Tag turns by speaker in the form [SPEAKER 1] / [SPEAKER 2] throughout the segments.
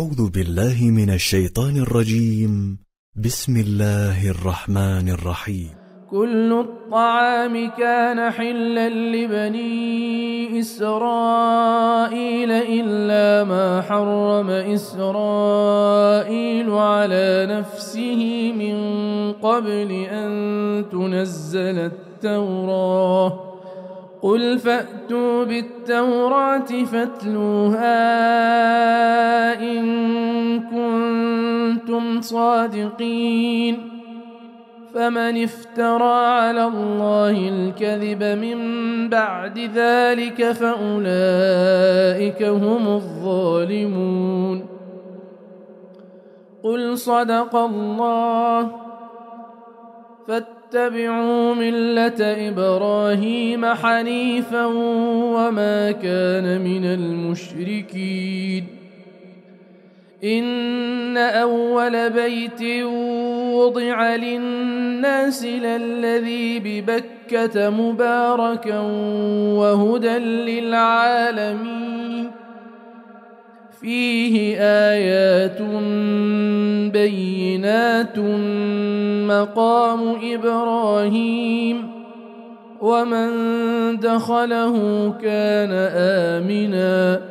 [SPEAKER 1] أعوذ بالله من الشيطان الرجيم. بسم الله الرحمن الرحيم.
[SPEAKER 2] كل الطعام كان حلا لبني إسرائيل إلا ما حرم إسرائيل على نفسه من قبل أن تنزل التوراة. قل فأتوا بالتوراة فاتلوها إن كنتم صادقين. فمن افترى على الله الكذب من بعد ذلك فأولئك هم الظالمون. قل صدق الله فاتبعوا ملة إبراهيم حنيفا وما كان من المشركين. إن أول بيت وضع للناس للذي ببكة مباركا وهدى للعالمين فيه آيات بينات مقام إبراهيم ومن دخله كان آمنا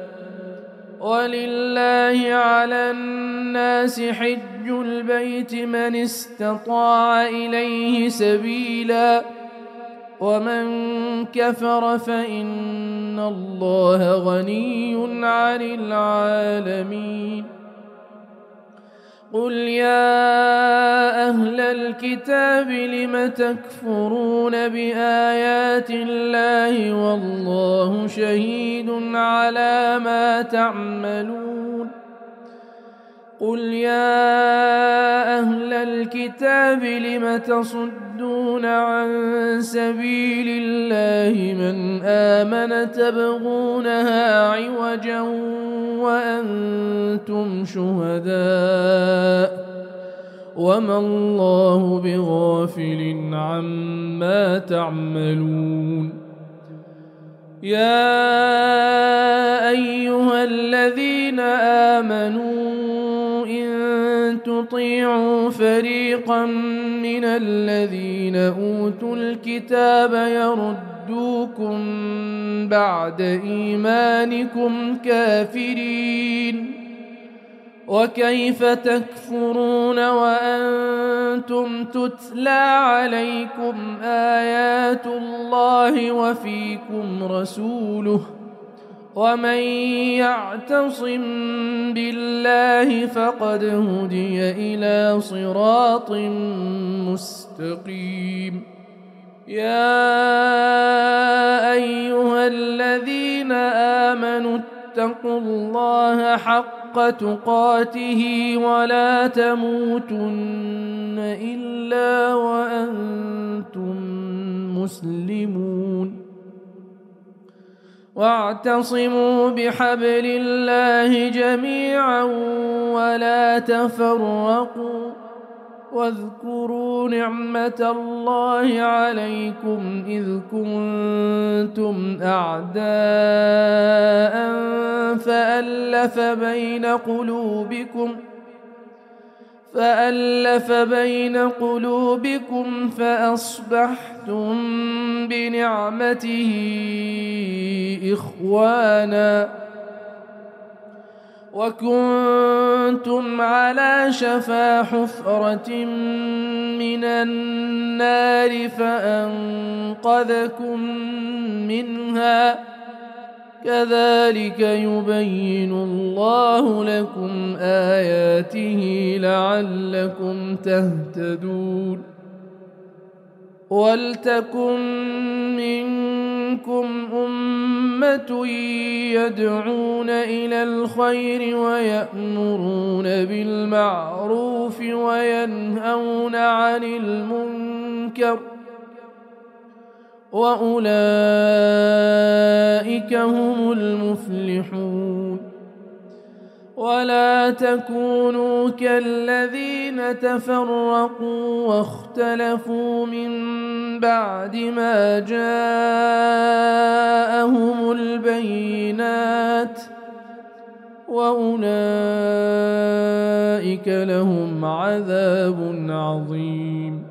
[SPEAKER 2] ولله على الناس حج البيت من استطاع إليه سبيلا ومن كفر فإن الله غني عن العالمين. قل يا أهل الكتاب لم تكفرون بآيات الله والله شهيد على ما تعملون. قل يا أهل الكتاب لم تصدون عن سبيل الله من آمن تبغونها عوجا وأنتم شهداء وما الله بغافل عما تعملون. يا أيها الذين آمنوا إن تطيعوا فريقا من الذين أوتوا الكتاب يردوكم بعد إيمانكم كافرين وكيف تكفرون وأنتم تتلى عليكم آيات الله وفيكم رسوله ومن يعتصم بالله فقد هدي إلى صراط مستقيم. يا أيها الذين آمنوا اتقوا الله حق تقاته ولا تموتن إلا وأنتم مسلمون. واعتصموا بحبل الله جميعا ولا تفرقوا واذكروا نعمة الله عليكم إذ كنتم أعداء فألف بين قلوبكم فأصبحتم بنعمته إخوانا وكنتم على شفا حفرة من النار فأنقذكم منها كذلك يبين الله لكم آياته لعلكم تهتدون. ولتكن منكم أمة يدعون إلى الخير ويأمرون بالمعروف وينهون عن المنكر وأولئك هم المفلحون. ولا تكونوا كالذين تفرقوا واختلفوا من بعد ما جاءهم البينات وأولئك أولئك لهم عذاب عظيم.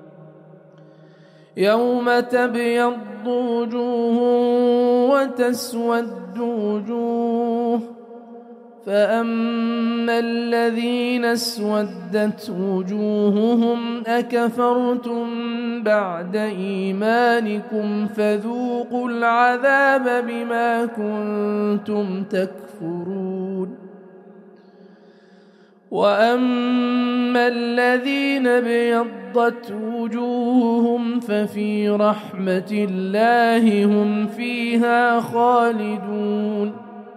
[SPEAKER 2] يوم تبيض وجوه وتسود وجوه، فأما الذين اسودت وجوههم أكفرتم بعد إيمانكم فذوقوا العذاب بما كنتم تكفرون. وأما الذين ابيضت وجوههم ففي رحمة الله هم فيها خالدون.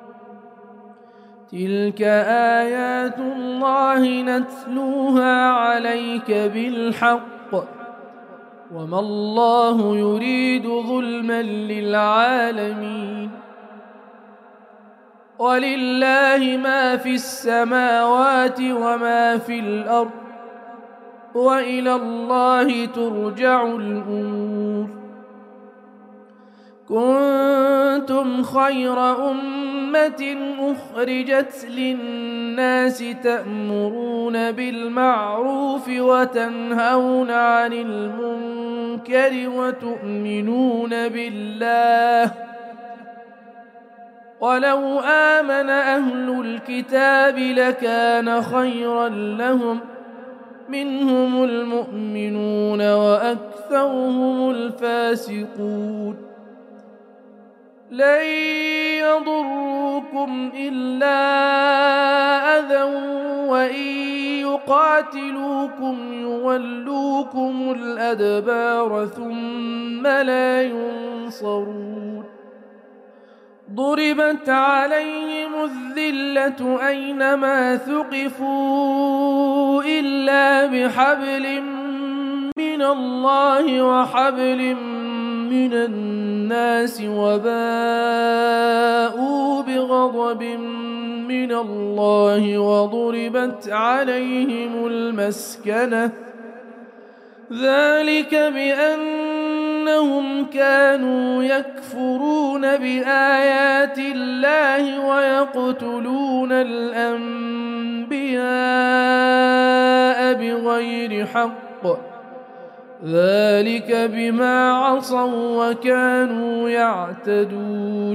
[SPEAKER 2] تلك آيات الله نتلوها عليك بالحق، وما الله يريد ظلما للعالمين. ولله ما في السماوات وما في الأرض، وإلى الله ترجع الأمور. كنتم خير أمة أخرجت للناس تأمرون بالمعروف وتنهون عن المنكر وتؤمنون بالله. ولو آمن أهل الكتاب لكان خيرا لهم، منهم المؤمنون وأكثرهم الفاسقون. لن يضروكم إلا أذى وإن يقاتلوكم يولوكم الأدبار ثم لا ينصرون. ضربت عليهم الذلة أينما ثقفوا إلا بحبل من الله وحبل من الناس وباءوا بغضب من الله وضربت عليهم المسكنة، ذلك بأنهم كانوا يكفرون بآيات الله ويقتلون الأنبياء بغير حق، ذلك بما عصوا وكانوا يعتدون.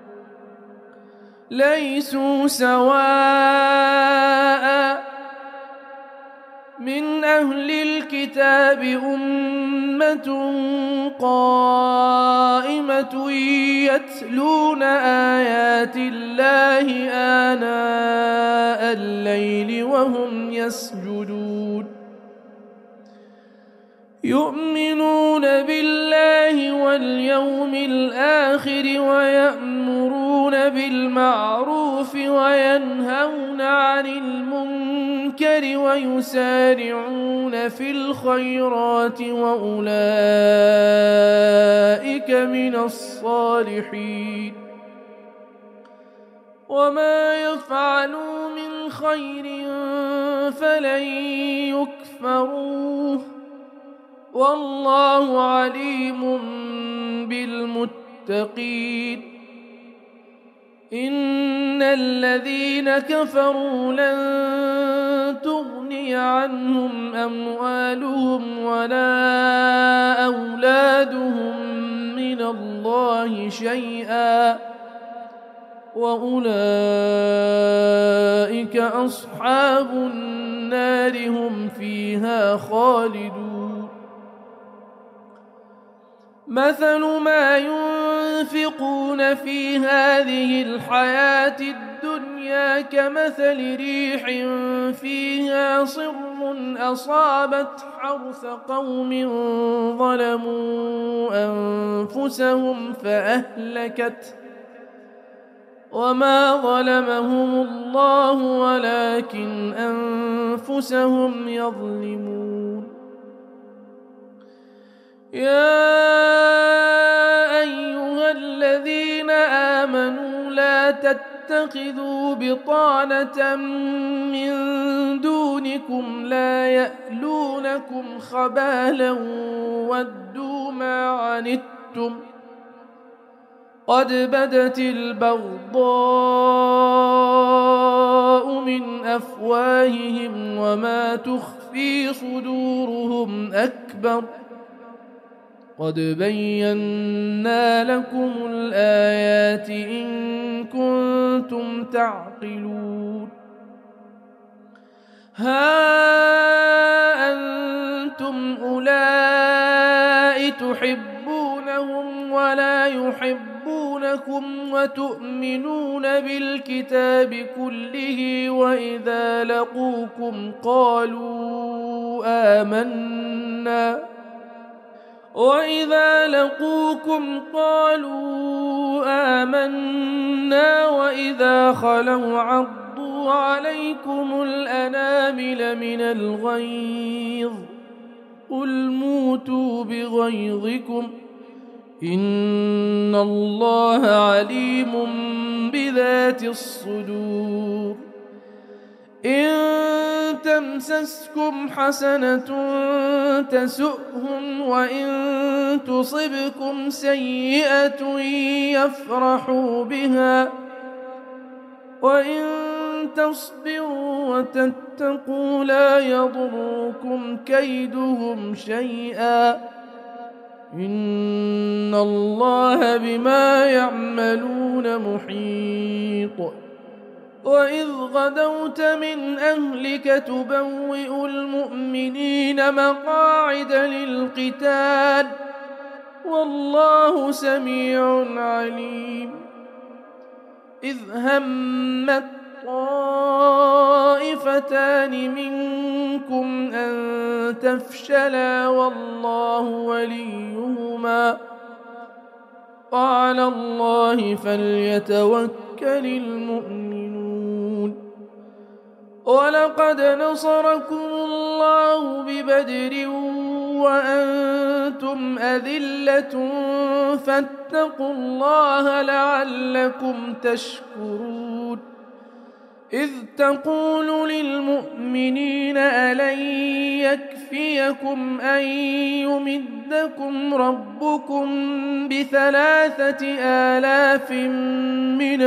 [SPEAKER 2] ليسوا سواء من أهل الكتاب أمة قائمة يتلون آيات الله آناء الليل وهم يسجدون، يؤمنون بالله واليوم الآخر ويأمرون بالمعروف وينهون عن المنكر ويسارعون في الخيرات وأولئك من الصالحين. وما يفعلوا من خير فلن يكفروه، والله عليم بالمتقين. إن الذين كفروا لن تغني عنهم أموالهم ولا أولادهم من الله شيئا، وأولئك أصحاب النار هم فيها خالدون. مثل ما ينفقون في هذه الحياة الدنيا كمثل ريح فيها صر أصابت حرث قوم ظلموا أنفسهم فأهلكت، وما ظلمهم الله ولكن أنفسهم يظلمون. يا أيها الذين آمنوا لا تتخذوا بطانة من دونكم لا يألونكم خبالا ودوا ما عنتم قد بدت البغضاء البغضاء من أفواههم وما تخفي صدورهم أكبر قد بينا لكم الآيات إن كنتم تعقلون ها أنتم أولئك تحبونهم ولا يحبونكم وتؤمنون بالكتاب كله وإذا لقوكم قالوا آمنا وإذا خلوا عضوا عليكم الأنامل من الغيظ قل موتوا بغيظكم إن الله عليم بذات الصدور إن تمسسكم حسنة تسؤهم وإن تصبكم سيئة يفرحوا بها وإن تصبروا وتتقوا لا يضركم كيدهم شيئا إن الله بما يعملون محيط وإذ غدوت من أهلك تبوئ المؤمنين مقاعد للقتال والله سميع عليم إذ همت طائفتان منكم أن تفشلا والله وليهما وعلى الله فليتوكل المؤمنون ولقد نصركم الله ببدر وأنتم أذلة فاتقوا الله لعلكم تشكرون إذ تقول للمؤمنين ألن يكفيكم أن يمدكم ربكم ب3,000 من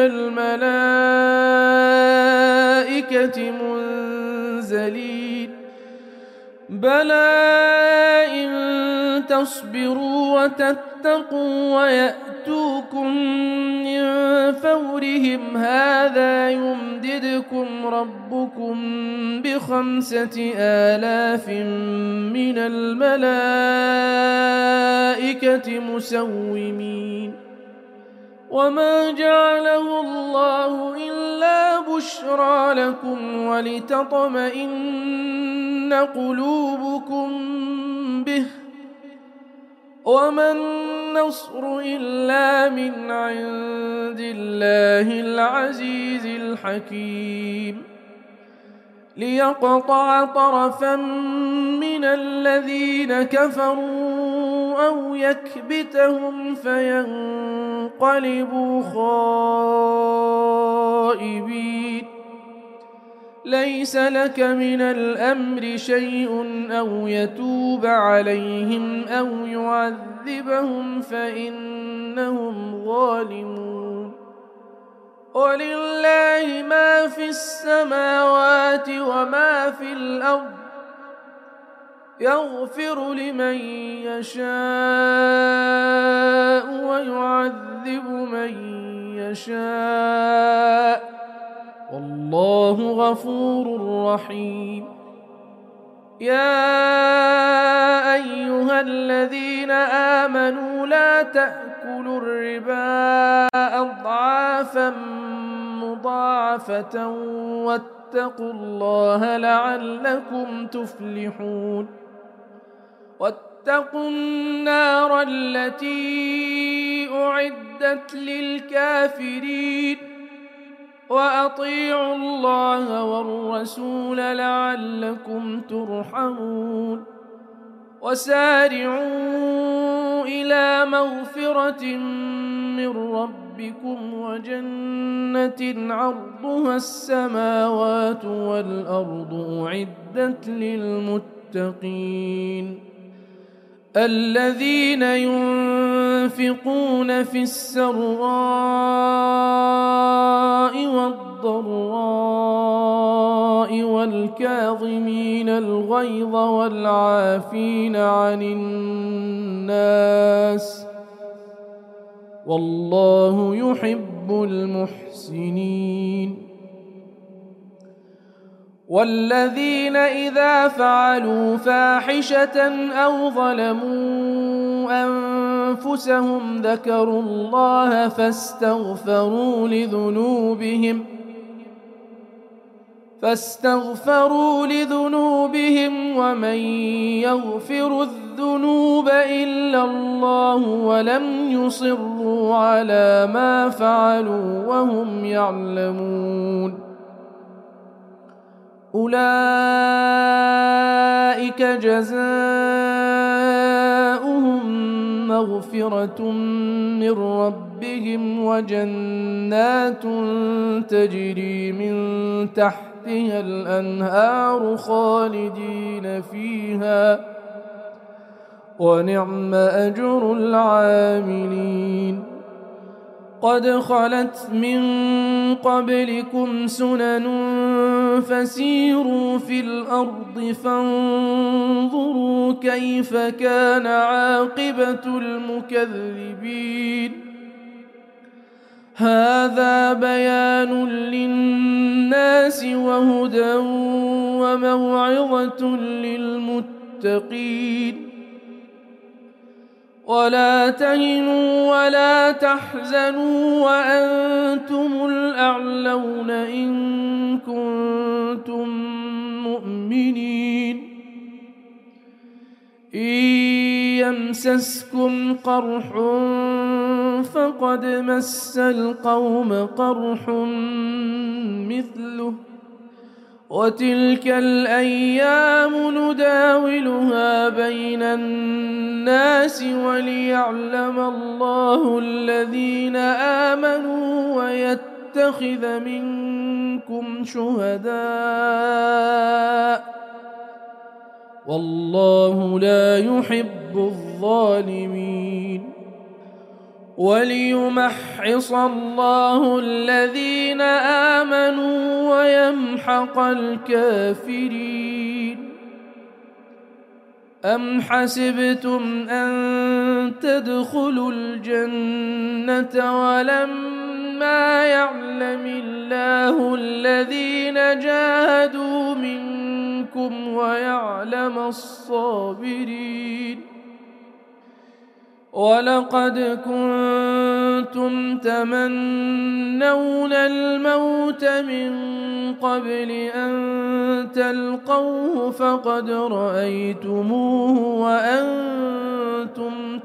[SPEAKER 2] الملائكة منزلين بلى إن تصبروا وتتقوا ويأتوكم من فورهم هذا يمددكم ربكم ب5,000 من الملائكة مسومين وما جعله الله إلا بشرى لكم ولتطمئن قلوبكم به وما النصر إلا من عند الله العزيز الحكيم ليقطع طرفا من الذين كفروا أو يكبتهم فينقلبوا خائبين ليس لك من الأمر شيء أو يتوب عليهم أو يعذبهم فإنهم ظالمون ولله ما في السماوات وما في الأرض يغفر لمن يشاء ويعذب من يشاء والله غفور رحيم يا أيها الذين آمنوا لا تأكلوا الربا أضعافا مضاعفة واتقوا الله لعلكم تفلحون واتقوا النار التي أعدت للكافرين وأطيعوا الله والرسول لعلكم ترحمون وسارعوا إلى مغفرة من ربكم وجنة عرضها السماوات والأرض أعدت للمتقين الذين ينفقون في السراء والضراء والكاظمين الغيظ والعافين عن الناس والله يحب المحسنين. والذين إذا فعلوا فاحشة أو ظلموا أنفسهم ذكروا الله فاستغفروا لذنوبهم ومن يغفر الذنوب إلا الله ولم يصروا على ما فعلوا وهم يعلمون أولئك جزاؤهم مغفرة من ربهم وجنات تجري من تحتها الأنهار خالدين فيها ونعم أجر العاملين. قد خلت من قبلكم سنن فسيروا في الأرض فانظروا كيف كان عاقبة المكذبين. هذا بيان للناس وهدى وموعظة للمتقين. ولا تهنوا ولا تحزنوا وأنتم الأعلون إن كنتم مؤمنين. إن يمسسكم قرح فقد مس القوم قرح مثله وتلك الأيام نداولها بين الناس وليعلم الله الذين آمنوا ويتخذ منكم شهداء والله لا يحب الظالمين. وليمحص الله الذين آمنوا ويمحق الكافرين. أم حسبتم أن تدخلوا الجنة ولما يعلم الله الذين جاهدوا منكم ويعلم الصابرين. ولقد كنتم تمنون الموت من قبل أن تلقوه فقد رأيتموه وأنتم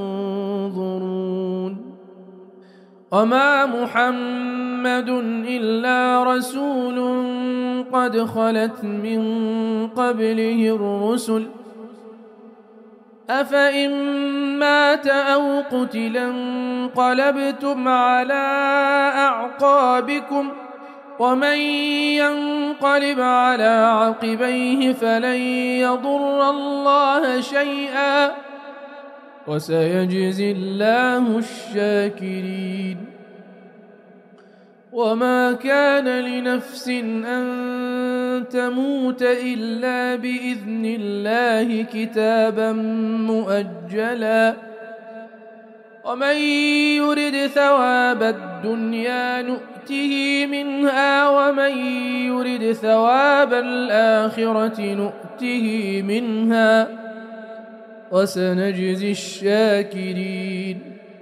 [SPEAKER 2] تنظرون. وما محمد إلا رسول قد خلت من قبله الرسل أفإن مات أو قتلا انقلبتم على أعقابكم ومن ينقلب على عقبيه فلن يضر الله شيئا وسيجزي الله الشاكرين. وما كان لنفس أن تموت إلا بإذن الله كتابا مؤجلا ومن يرد ثواب الدنيا نؤته منها ومن يرد ثواب الآخرة نؤته منها وسنجزي الشاكرين.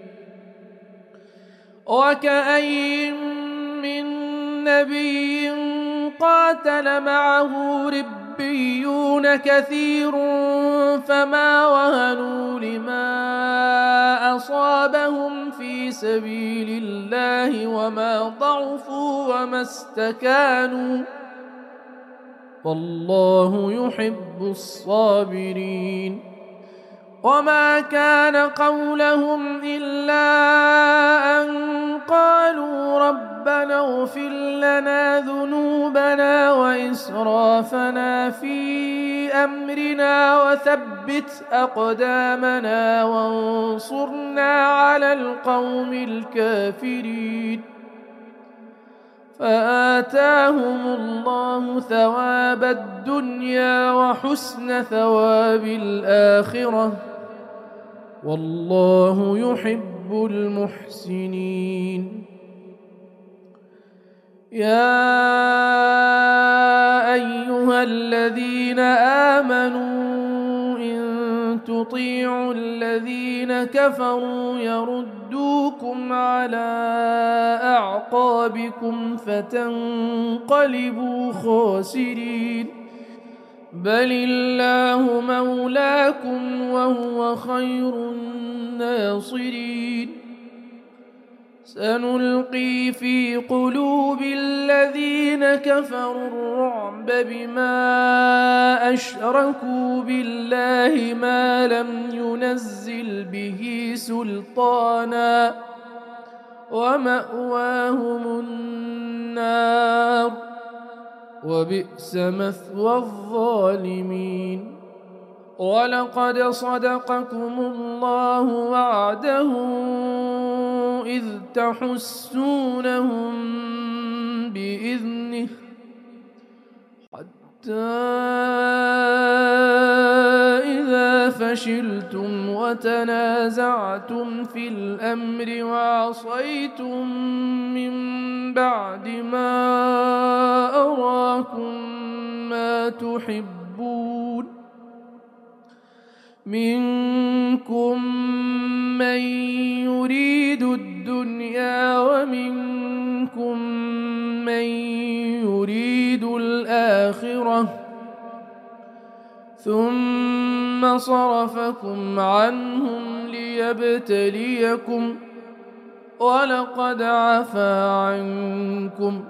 [SPEAKER 2] وكأين من نبي قاتل معه ربيون كثير فما وهنوا لما أصابهم في سبيل الله وما ضعفوا وما استكانوا والله يحب الصابرين. وما كان قولهم إلا أن قالوا ربنا اغفر لنا ذنوبنا وإسرافنا في أمرنا وثبت أقدامنا وانصرنا على القوم الكافرين فآتاهم الله ثواب الدنيا وحسن ثواب الآخرة والله يحب المحسنين. يا أيها الذين آمنوا إن تطيعوا الذين كفروا يردوكم على أعقابكم فتنقلبوا خاسرين بل الله مولاكم وهو خير الناصرين. سنلقي في قلوب الذين كفروا الرعب بما أشركوا بالله ما لم ينزل به سلطانا ومأواهم النار وبئس مثوى الظالمين. ولقد صدقكم الله وعده إذ تحسونهم بإذنه حتى إذا فشلتم وتنازعتم في الأمر وعصيتم من بعد ما أراكم ما تحبون منكم من يريد الدنيا ومنكم من يريد الآخرة ثم صرفكم عنهم ليبتليكم ولقد عفا عنكم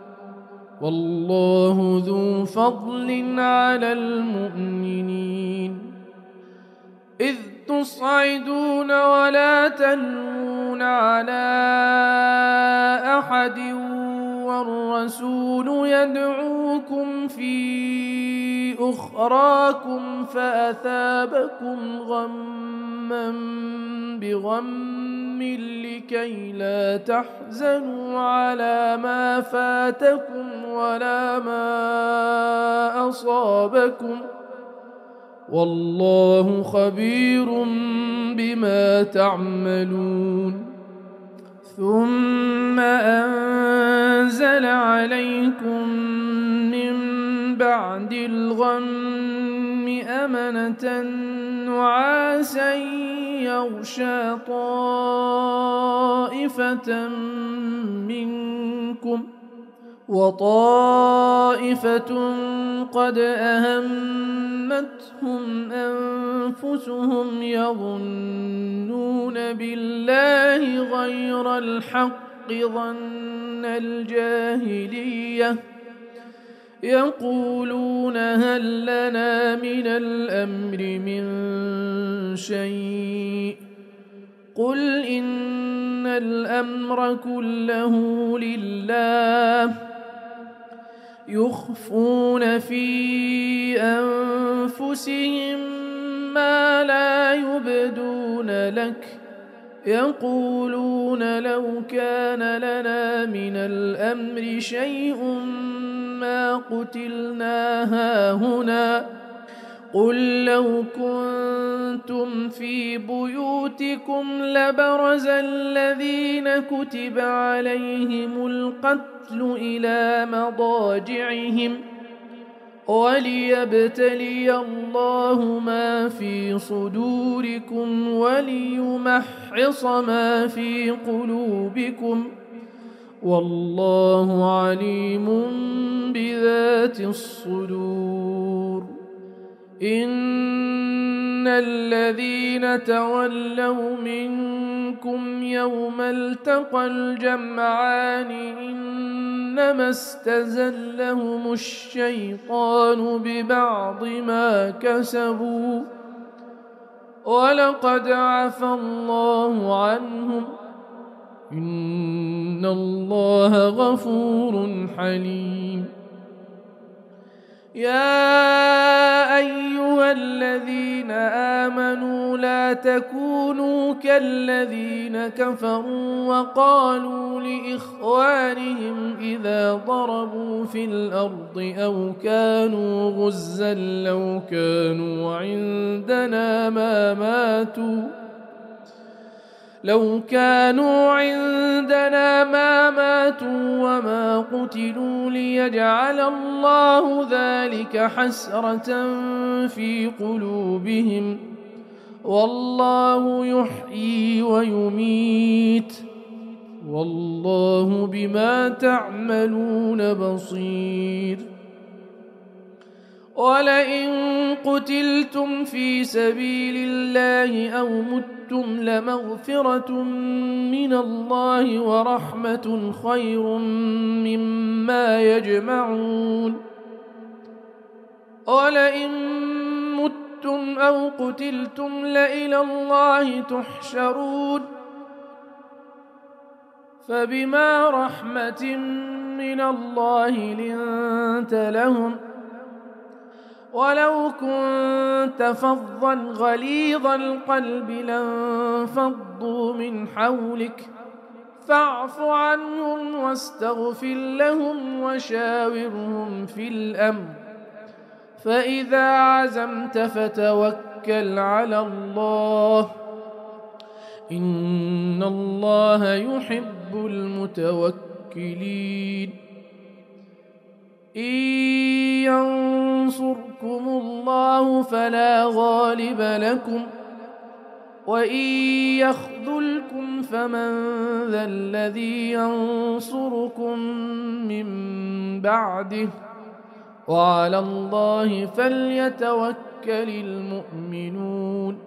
[SPEAKER 2] والله ذو فضل على المؤمنين. إذ تصعدون ولا تلوون على أحد والرسول يدعوكم في أخراكم فأثابكم غما بغم لكي لا تحزنوا على ما فاتكم ولا ما أصابكم والله خبير بما تعملون. ثم أنزل عليكم من بعد الغم أمنة نعاسا يغشى طائفة منكم وطائفة قد أهمتهم أنفسهم يظنون بالله غير الحق ظن الجاهلية يقولون هل لنا من الأمر من شيء قل إن الأمر كله لله يخفون في أنفسهم ما لا يبدون لك يقولون لو كان لنا من الأمر شيء ما قتلنا هاهنا قل لو كنتم في بيوتكم لبرز الذين كتب عليهم القتل إلى مضاجعهم وليبتلي الله ما في صدوركم وليمحص ما في قلوبكم والله عليم بذات الصدور. إن الذين تولوا منكم يوم التقى الجمعان إنما استزلهم الشيطان ببعض ما كسبوا ولقد عفى الله عنهم إن الله غفور حليم. يا أيها الذين آمنوا لا تكونوا كالذين كفروا وقالوا لإخوانهم إذا ضربوا في الأرض أو كانوا غزا لو كانوا عندنا ما ماتوا وما قتلوا ليجعل الله ذلك حسرة في قلوبهم والله يحيي ويميت والله بما تعملون بصير. ولئن قتلتم في سبيل الله أو متم لمغفرة من الله ورحمة خير مما يجمعون. ولئن متم أو قتلتم لإلى الله تحشرون. فبما رحمة من الله لنت لهم ولو كنت فظا غليظ القلب لانفضوا من حولك فاعف عنهم واستغفر لهم وشاورهم في الأمر فإذا عزمت فتوكل على الله إن الله يحب المتوكلين. إن ينصركم الله فلا غالب لكم وإن يخذلكم فمن ذا الذي ينصركم من بعده وعلى الله فليتوكل المؤمنون.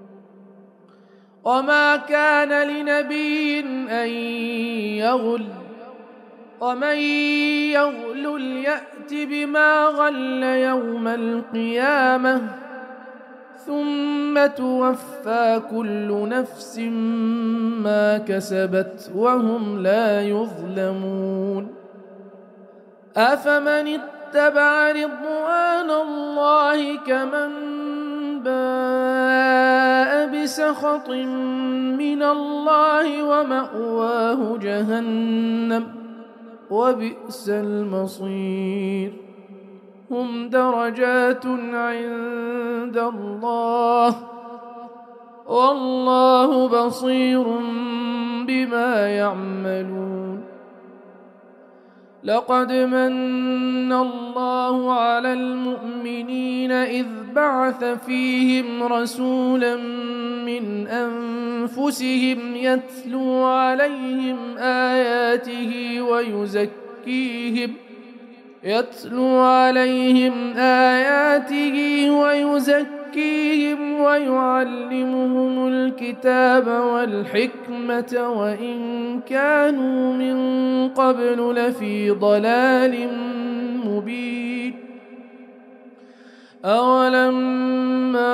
[SPEAKER 2] وما كان لنبي أن يغل ومن يغلل يأت بما غل يوم القيامة ثم توفى كل نفس ما كسبت وهم لا يظلمون. أفمن اتبع رضوان الله كمن باء بسخط من الله ومأواه جهنم وبئس المصير. هم درجات عند الله والله بصير بما يعملون. لقد من الله على المؤمنين إذ بعث فيهم رسولا من أنفسهم يتلو عليهم آياته ويزكيهم ويعلمهم الكتاب والحكمة وإن كانوا من قبل لفي ضلال مبين. أولما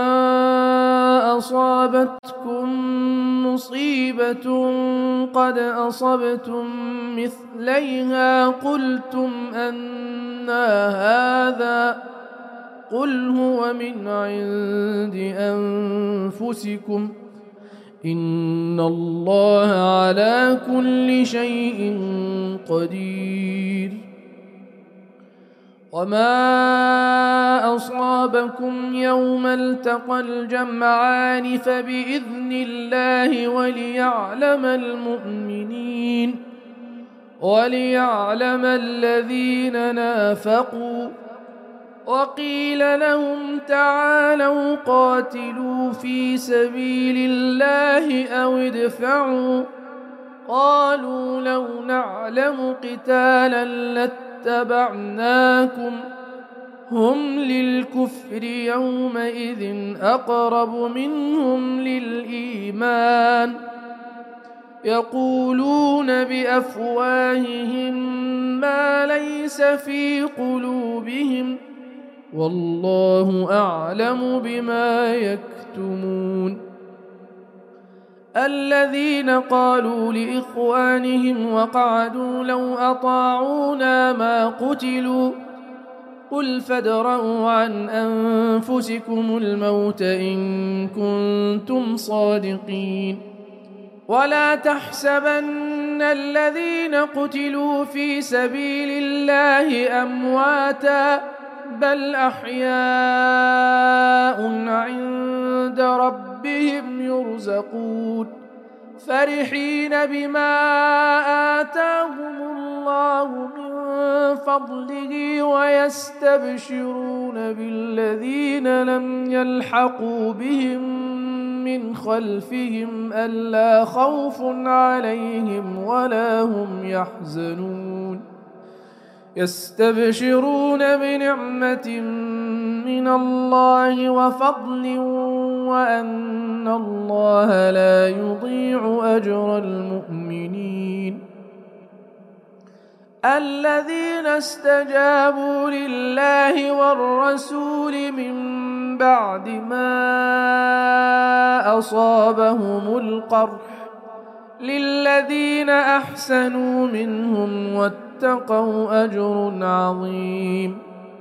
[SPEAKER 2] أصابتكم مصيبة قد أصبتم مثليها قلتم أنى هذا قل هو من عند أنفسكم إن الله على كل شيء قدير. وما أصابكم يوم التقى الجمعان فبإذن الله وليعلم الذين نافقوا. وقيل لهم تعالوا قاتلوا في سبيل الله أو ادفعوا قالوا لو نعلم قتالا لاتبعناكم هم للكفر يومئذ أقرب منهم للإيمان يقولون بأفواههم ما ليس في قلوبهم والله أعلم بما يكتمون. الذين قالوا لإخوانهم وقعدوا لو أطاعونا ما قتلوا قل فادرءوا عن أنفسكم الموت إن كنتم صادقين. ولا تحسبن الذين قتلوا في سبيل الله أمواتا بل أحياء عند ربهم يرزقون فرحين بما آتاهم الله من فضله ويستبشرون بالذين لم يلحقوا بهم من خلفهم ألا خوف عليهم ولا هم يحزنون يستبشرون بنعمة من الله وفضل وأن الله لا يضيع أجر المؤمنين. الذين استجابوا لله والرسول من بعد ما أصابهم القرح للذين أحسنوا منهم واتقوا أجر عظيم.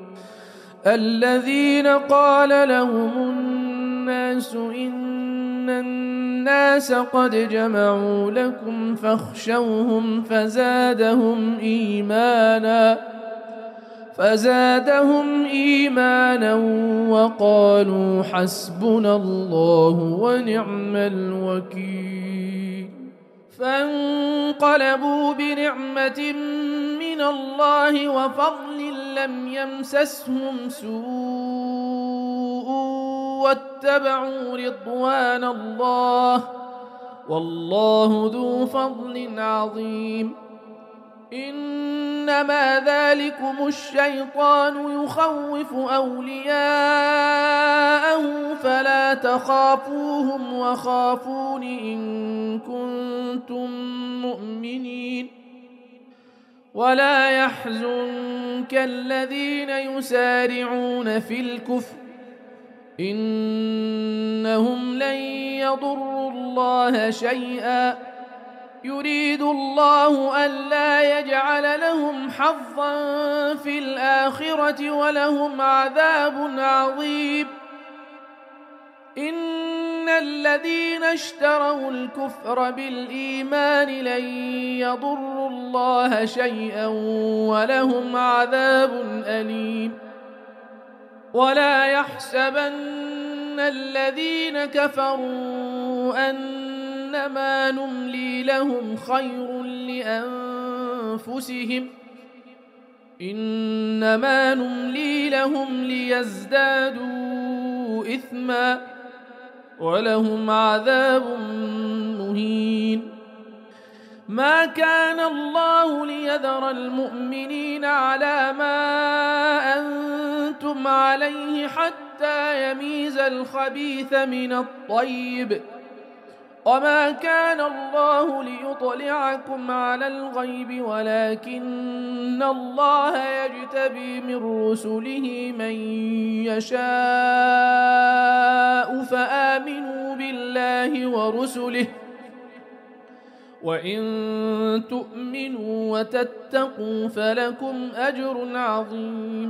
[SPEAKER 2] الذين قال لهم الناس إن الناس قد جمعوا لكم فاخشوهم فزادهم إيمانا وقالوا حسبنا الله ونعم الوكيل. فانقلبوا بنعمة من الله وفضل لم يمسسهم سوء واتبعوا رضوان الله والله ذو فضل عظيم. إنما ذلكم الشيطان يخوف أولياءه فلا تخافوهم وخافون إن كنتم مؤمنين. ولا يحزنك الذين يسارعون في الكفر إنهم لن يضروا الله شيئا يريد الله ألا يجعل لهم حظا في الآخرة ولهم عذاب عظيم. إن الذين اشتروا الكفر بالإيمان لن يضروا الله شيئا ولهم عذاب أليم. ولا يحسبن الذين كفروا أنما نملي لهم خير لأنفسهم إنما نملي لهم ليزدادوا إثما ولهم عذاب مهين. ما كان الله ليذر المؤمنين على ما أنتم عليه حتى يميز الخبيث من الطيب وما كان الله ليطلعكم على الغيب ولكن الله يجتبي من رسله من يشاء فآمنوا بالله ورسله وإن تؤمنوا وتتقوا فلكم أجر عظيم.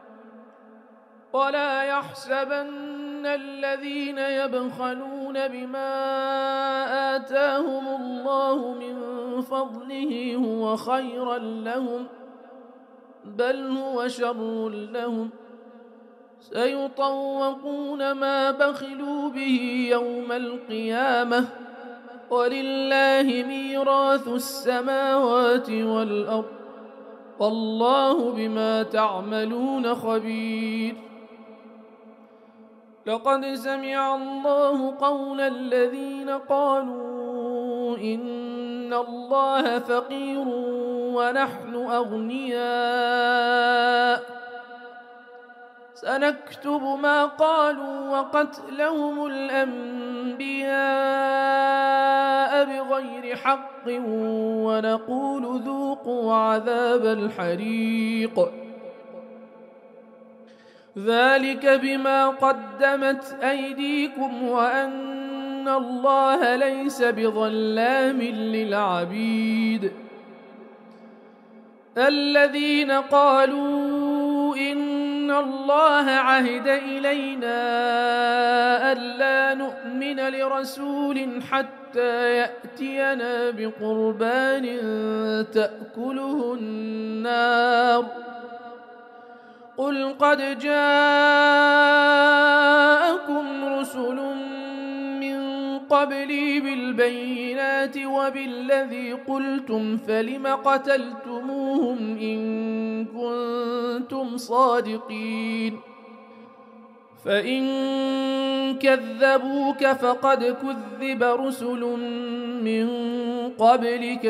[SPEAKER 2] ولا يحسبن الذين يبخلون بما آتاهم الله من فضله هو خيرا لهم بل هو شر لهم سيطوقون ما بخلوا به يوم القيامة ولله ميراث السماوات والأرض والله بما تعملون خبير. لقد سمع الله قول الذين قالوا إن الله فقير ونحن أغنياء سنكتب ما قالوا وقتلهم الأنبياء بغير حق ونقول ذلك بما قدمت أيديكم وأن الله ليس بظلام للعبيد. الذين قالوا إن الله عهد إلينا ألا نؤمن لرسول حتى يأتينا بقربان تأكله النار قل قد جاءكم رسل من قبلي بالبينات وبالذي قلتم فلم قتلتموهم إن كنتم صادقين فإن كذبوك فقد كذب رسل من قبلك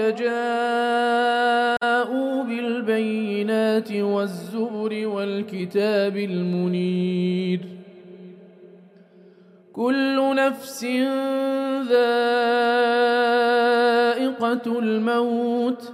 [SPEAKER 2] جاءوا بالبينات والزبر والكتاب المنير كل نفس ذائقة الموت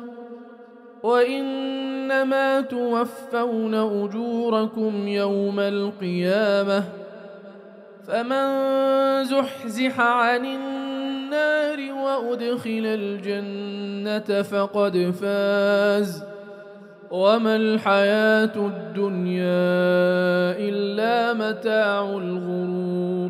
[SPEAKER 2] وإنما توفون أجوركم يوم القيامة فمن زحزح عن النار وأدخل الجنة فقد فاز وما الحياة الدنيا إلا متاع الغرور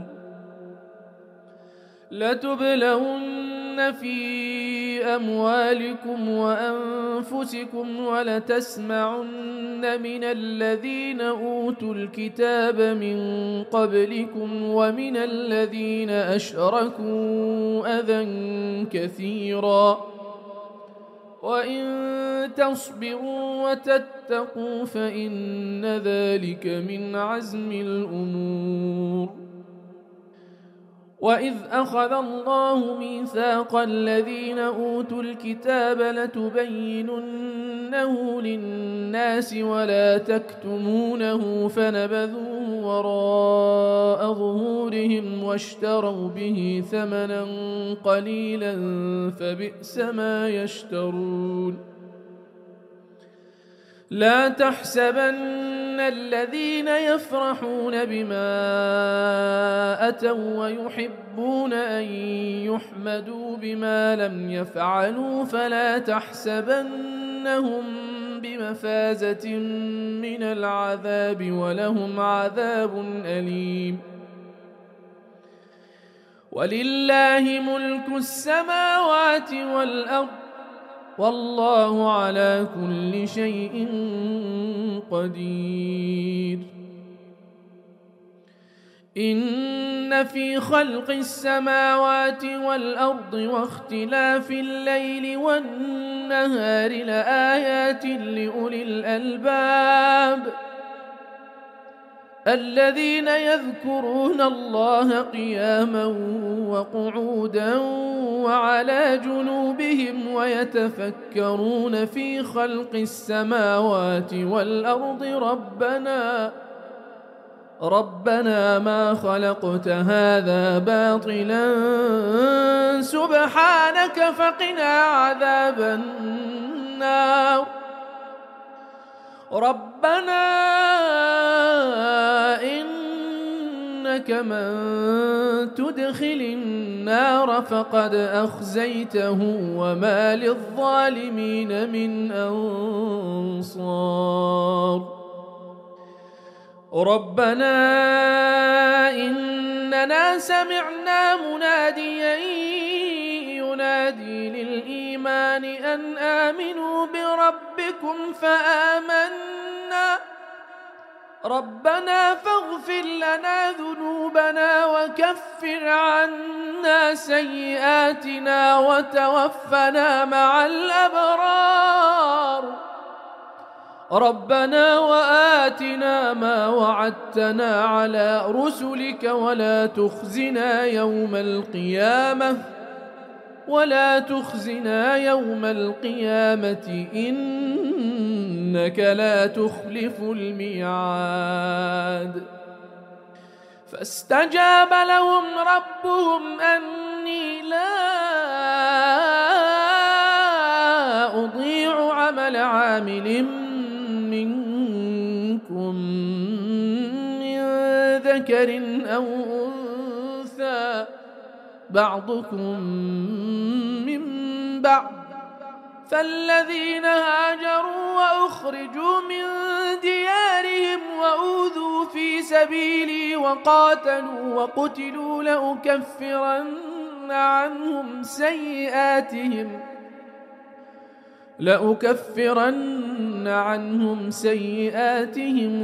[SPEAKER 2] لتبلون في أموالكم وأنفسكم ولتسمعن من الذين أوتوا الكتاب من قبلكم ومن الذين أشركوا أذى كثيرا وإن تصبروا وتتقوا فإن ذلك من عزم الأمور وإذ أخذ الله ميثاق الذين أوتوا الكتاب لتبيننه للناس ولا تكتمونه فنبذوه وراء ظهورهم واشتروا به ثمنا قليلا فبئس ما يشترون لا تحسبن الذين يفرحون بما أتوا ويحبون أن يحمدوا بما لم يفعلوا فلا تحسبنهم بمفازة من العذاب ولهم عذاب أليم ولله ملك السماوات والأرض والله على كل شيء قدير إن في خلق السماوات والأرض واختلاف الليل والنهار لآيات لأولي الألباب الذين يذكرون الله قياما وقعودا وعلى جنوبهم ويتفكرون في خلق السماوات والأرض ربنا ما خلقت هذا باطلا سبحانك فقنا عذاب النار ربنا إنك من تدخل النار فقد أخزيته وما للظالمين من أنصار ربنا إننا سمعنا مناديا ينادي للإيمان أن آمنوا بربكم فآمنا ربنا فاغفر لنا ذنوبنا وكفر عنا سيئاتنا وتوفنا مع الأبرار ربنا وآتنا ما وعدتنا على رسلك ولا تخزنا يوم القيامة إنك لا تخلف الميعاد فاستجاب لهم ربهم أني لا أضيع عمل عامل منكم ذكر أو أنثى بعضكم من بعض فالذين هاجروا وأخرجوا من ديارهم وأوذوا في سبيلي وقاتلوا وقتلوا لأكفرن عنهم سيئاتهم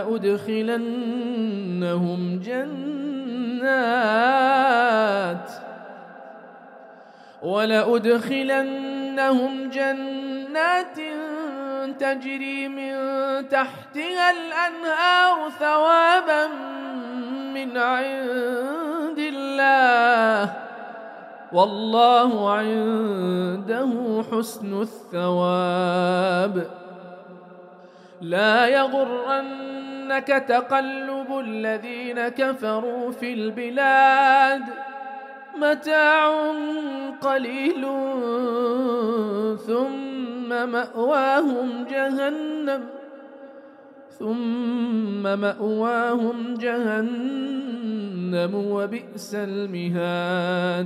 [SPEAKER 2] ولأدخلنهم جنات تجري من تحتها الأنهار ثوابا من عند الله والله عنده حسن الثواب. لا يغرنك تقلب الذين كفروا في البلاد متاع قليل ثم مأواهم جهنم وبئس المهاد.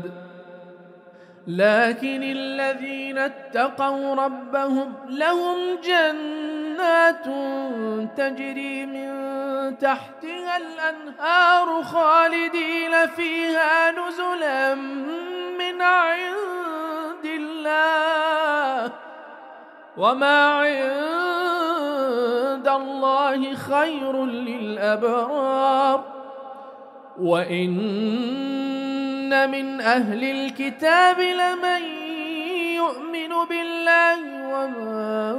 [SPEAKER 2] لكن الذين اتقوا ربهم لهم جنات تجري من تحتها الأنهار خالدين فيها نزلا من عند الله وما عند الله خير للأبرار. وإن من أهل الكتاب لمن يؤمن بالله وما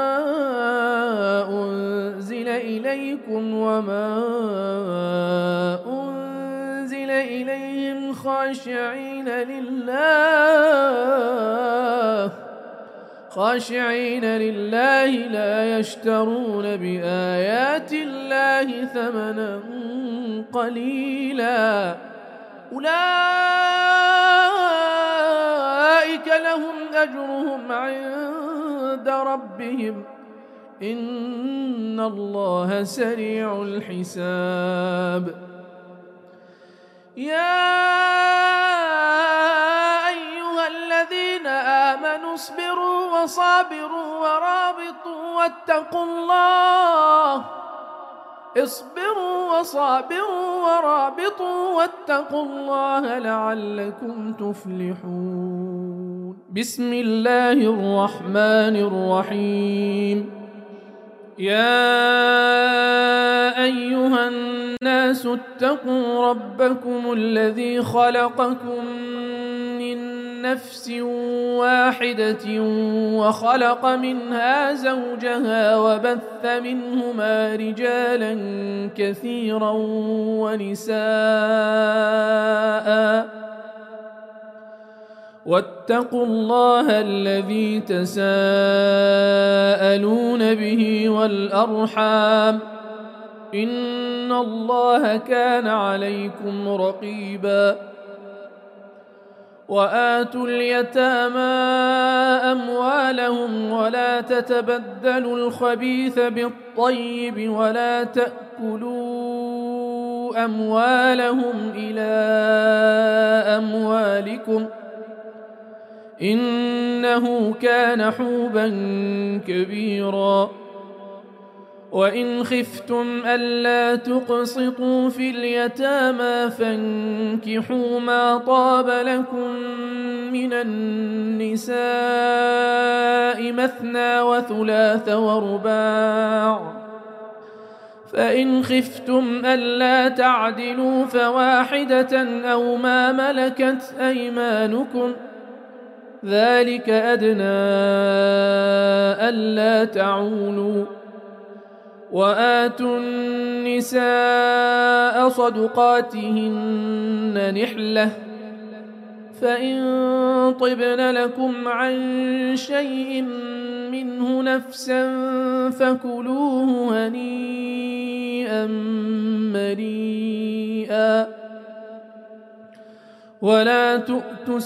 [SPEAKER 2] أنزل إليكم وما أنزل إليهم خاشعين لله لا يشترون بآيات الله ثمنا قليلا أولئك لهم أجرهم عند ربهم إن الله سريع الحساب. يا أيها الذين آمنوا اصبروا وصابروا ورابطوا واتقوا الله لعلكم تفلحون. بسم الله الرحمن الرحيم. يا أيها الناس اتقوا ربكم الذي خلقكم من نفس واحدة وخلق منها زوجها وبث منهما رجالا كثيرا ونساء واتقوا الله الذي تساءلون به والأرحام إن الله كان عليكم رقيبا. وآتوا اليتامى أموالهم ولا تتبدلوا الخبيث بالطيب ولا تأكلوا أموالهم إلى أموالكم إنه كان حوبا كبيرا. وإن خفتم ألا تقسطوا في اليتامى فانكحوا ما طاب لكم من النساء مثنى وثلاث ورباع فإن خفتم ألا تعدلوا فواحدة أو ما ملكت أيمانكم ذلك أدنى ألا تعولوا. وآتوا النساء صدقاتهن نحلة فإن طبن لكم عن شيء منه نفسا فكلوه هنيئا مريئا. ولا تؤتوا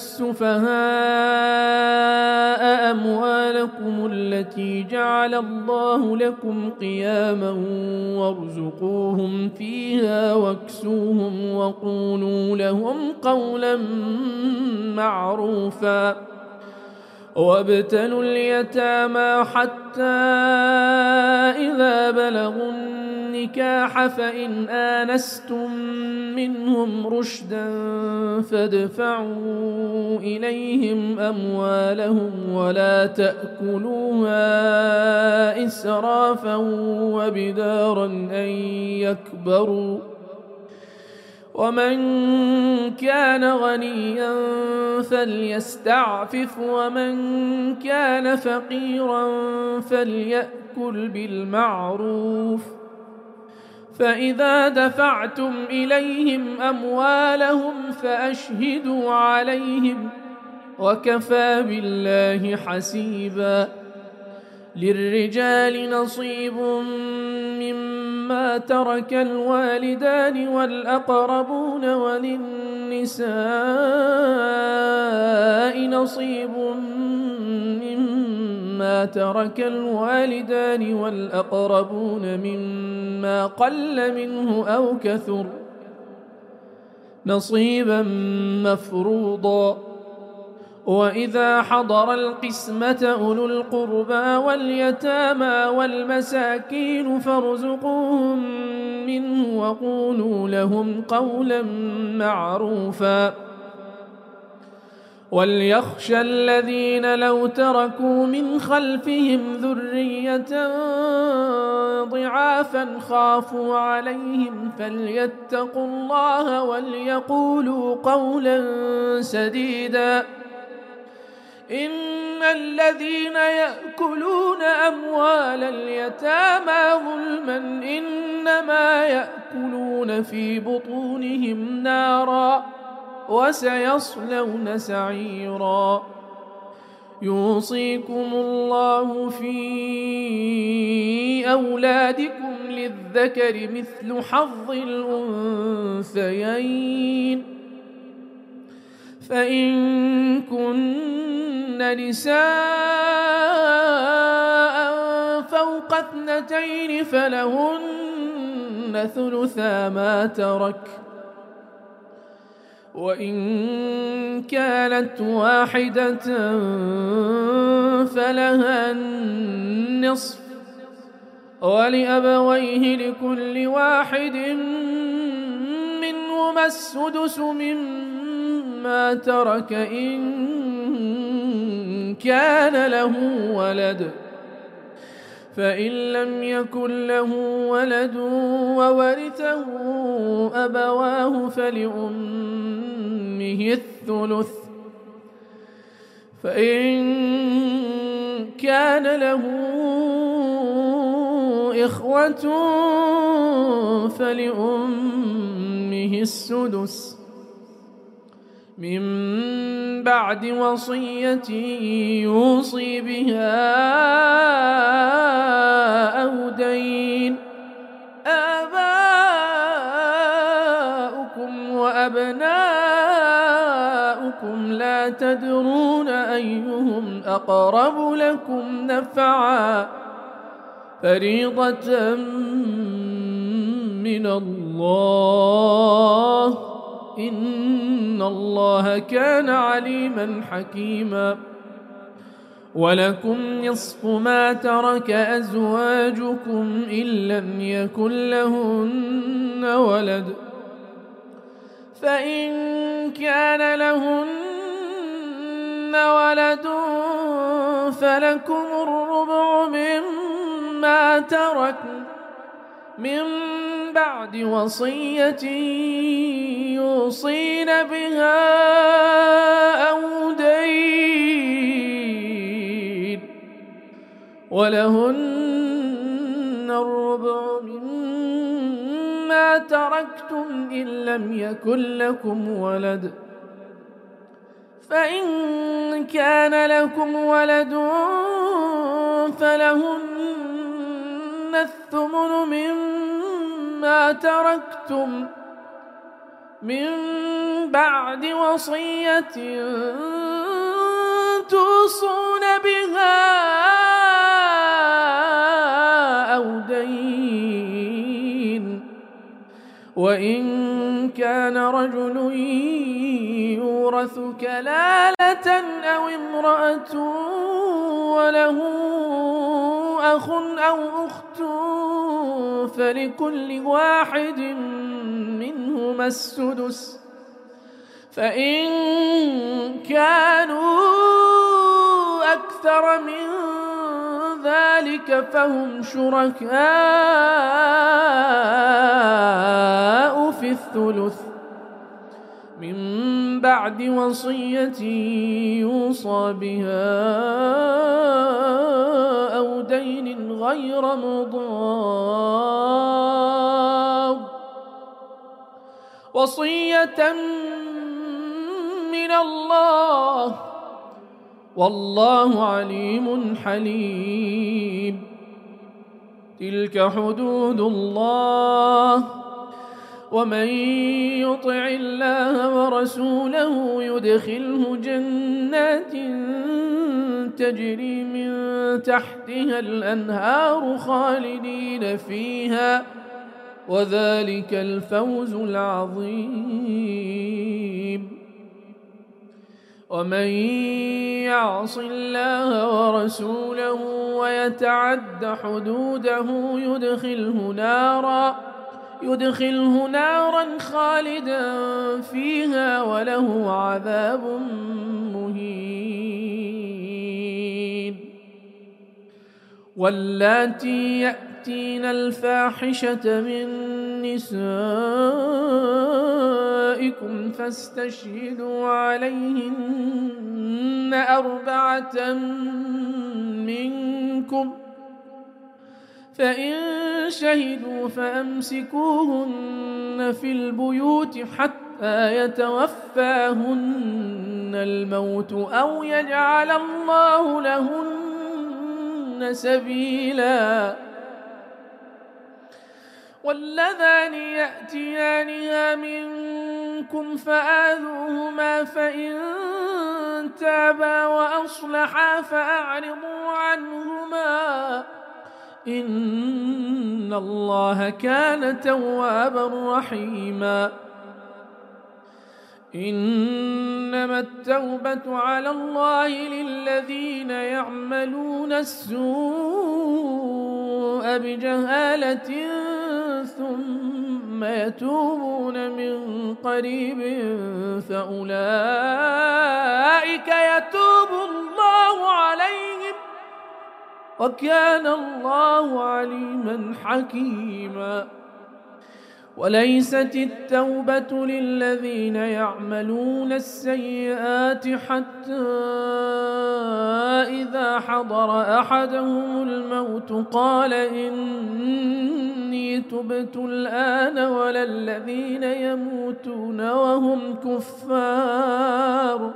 [SPEAKER 2] السفهاء أموالكم التي جعل الله لكم قياما وارزقوهم فيها واكسوهم وقولوا لهم قولا معروفا وابتلوا اليتامى حتى إذا بلغوا النكاح فإن آنستم منهم رشدا فادفعوا إليهم أموالهم ولا تأكلوها إسرافا وبدارا أن يكبروا ومن كان غنيا فليستعفف ومن كان فقيرا فليأكل بالمعروف فإذا دفعتم إليهم أموالهم فأشهدوا عليهم وكفى بالله حسيبا للرجال نصيب مما ترك الوالدان والأقربون وللنساء نصيب مما ترك الوالدان والأقربون مما قل منه أو كثر نصيبا مفروضا وإذا حضر القسمة أولو القربى واليتامى والمساكين فارزقوهم منه وقولوا لهم قولا معروفا وليخشى الذين لو تركوا من خلفهم ذرية ضعافا خافوا عليهم فليتقوا الله وليقولوا قولا سديدا إن الذين يأكلون أموال اليتامى ظلما إنما يأكلون في بطونهم نارا وسيصلون سعيرا يوصيكم الله في أولادكم للذكر مثل حظ الأنثيين فإن كن نساء فوق 2 فلهن ثلثا ما ترك وإن كانت واحدة فلها النصف ولأبويه لكل واحد منهما السدس مما ترك إن كان له ولد فإن لم يكن له ولد وورثه أبواه فلأمه الثلث فإن كان له إخوة فلأمه السدس من بعد وصية يوصي بها أو دين آباؤكم وأبناؤكم لا تدرون أيهم أقرب لكم نفعا فريضة من الله إن الله كان عليما حكيما ولكم نصف ما ترك أزواجكم إن لم يكن لهن ولد فإن كان لهن ولد فلكم الربع مما تركن من بعد وصية يوصين بها أو دين ولهن الربع مما تركتم إن لم يكن لكم ولد فإن كان لكم ولد فلهن الثمن مما تركتم من بعد وصية توصون بها أو دين، وإن كان رجل يورث كلالة أو امرأة وله أخ أو أخت فلكل واحد منهما السدس، فإن كانوا أكثر من ذلك فهم شركاء في الثلث من بعد وصية يوصى بها أو دين غير مضار، وصية من الله والله عليم حليم. تلك حدود الله، ومن يطع الله ورسوله يدخله جنات تجري من تحتها الأنهار خالدين فيها، وذلك الفوز العظيم. ومن يعص الله ورسوله ويتعد حدوده يدخله نارا خالدا فيها وله عذاب مهين. واللاتي يأتين الفاحشة من نسائكم فاستشهدوا عليهن 4 منكم، فإن شهدوا فأمسكوهن في البيوت حتى يتوفاهن الموت أو يجعل الله لهن سبيلا. واللذان يأتيانها منكم فآذوهما، فإن تابا وأصلحا فأعرضوا عنهما، إن الله كان توابا رحيما. إنما التوبة على الله للذين يعملون السوء بجهالة ثم يتوبون من قريب فأولئك يتوب الله عليهم، وكان الله عليما حكيما. وليست التوبة للذين يعملون السيئات حتى إذا حضر أحدهم الموت قال إني تبت الآن، ولا الذين يموتون وهم كفار،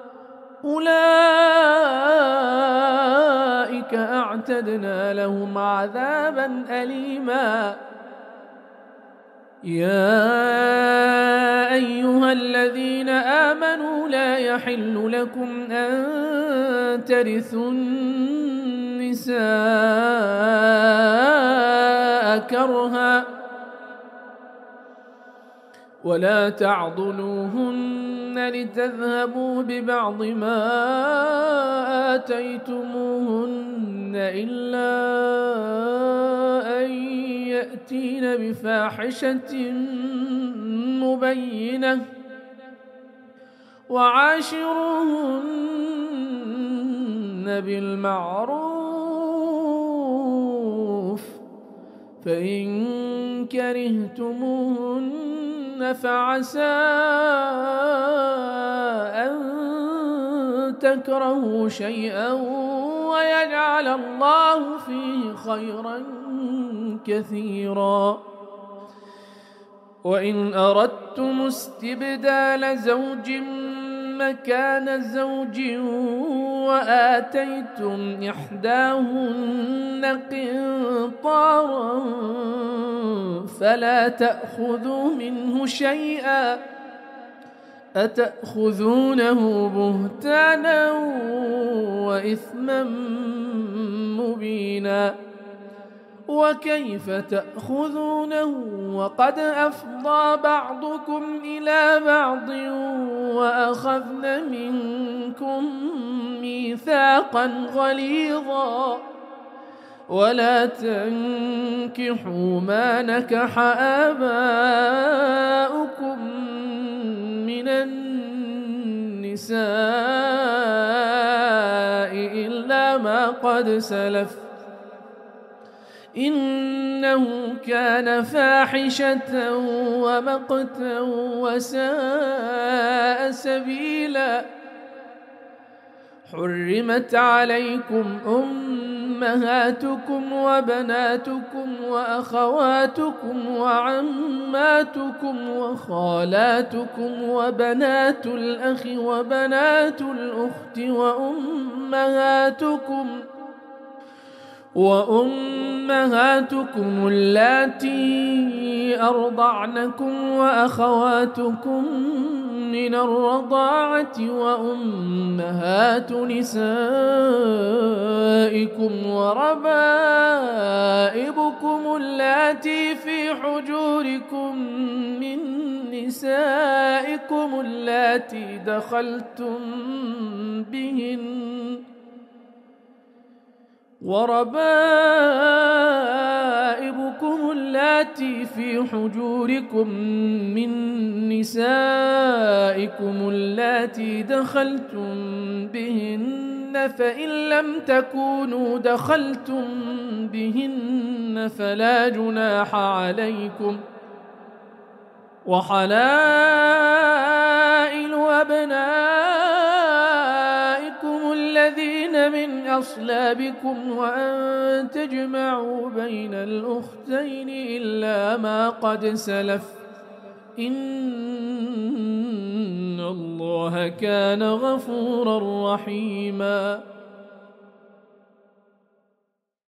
[SPEAKER 2] أولئك أعتدنا لهم عذابا أليما. يا أيها الذين آمنوا لا يحل لكم أن ترثوا النساء كرها، ولا تعضلوهن لتذهبوا ببعض ما آتيتموهن إلا أن يأتين بفاحشة مبينة، وعاشروهن بالمعروف، فإن كرهتموهن فعسى أن تكرهوا شيئا ويجعل الله فيه خيرا كثيرا. وإن أردتم استبدال زوج مكان زوج وآتيتم إحداهن قنطارا فلا تأخذوا منه شيئا أتأخذونه بهتانا وإثما مبينا وكيف تأخذونه وقد أفضى بعضكم إلى بعض وأخذن منكم ميثاقا غليظا ولا تنكحوا ما نكح آباؤكم من النساء إلا ما قد سلف إنه كان فاحشة ومقتا وساء سبيلا حرمت عليكم أمهاتكم وبناتكم وأخواتكم وعماتكم وخالاتكم وبنات الأخ وبنات الأخت وأمهاتكم اللاتي أرضعنكم وأخواتكم من الرضاعة وأمهات نسائكم وربائبكم اللاتي في حجوركم من نسائكم اللاتي دخلتم بهن وربائبكم اللاتي في حجوركم من نسائكم اللاتي دخلتم بهن فإن لم تكونوا دخلتم بهن فلا جناح عليكم وحلائل أبنائكم الذين من أصلابكم وأن تجمعوا بين الأختين إلا ما قد سلف إن الله كان غفورا رحيما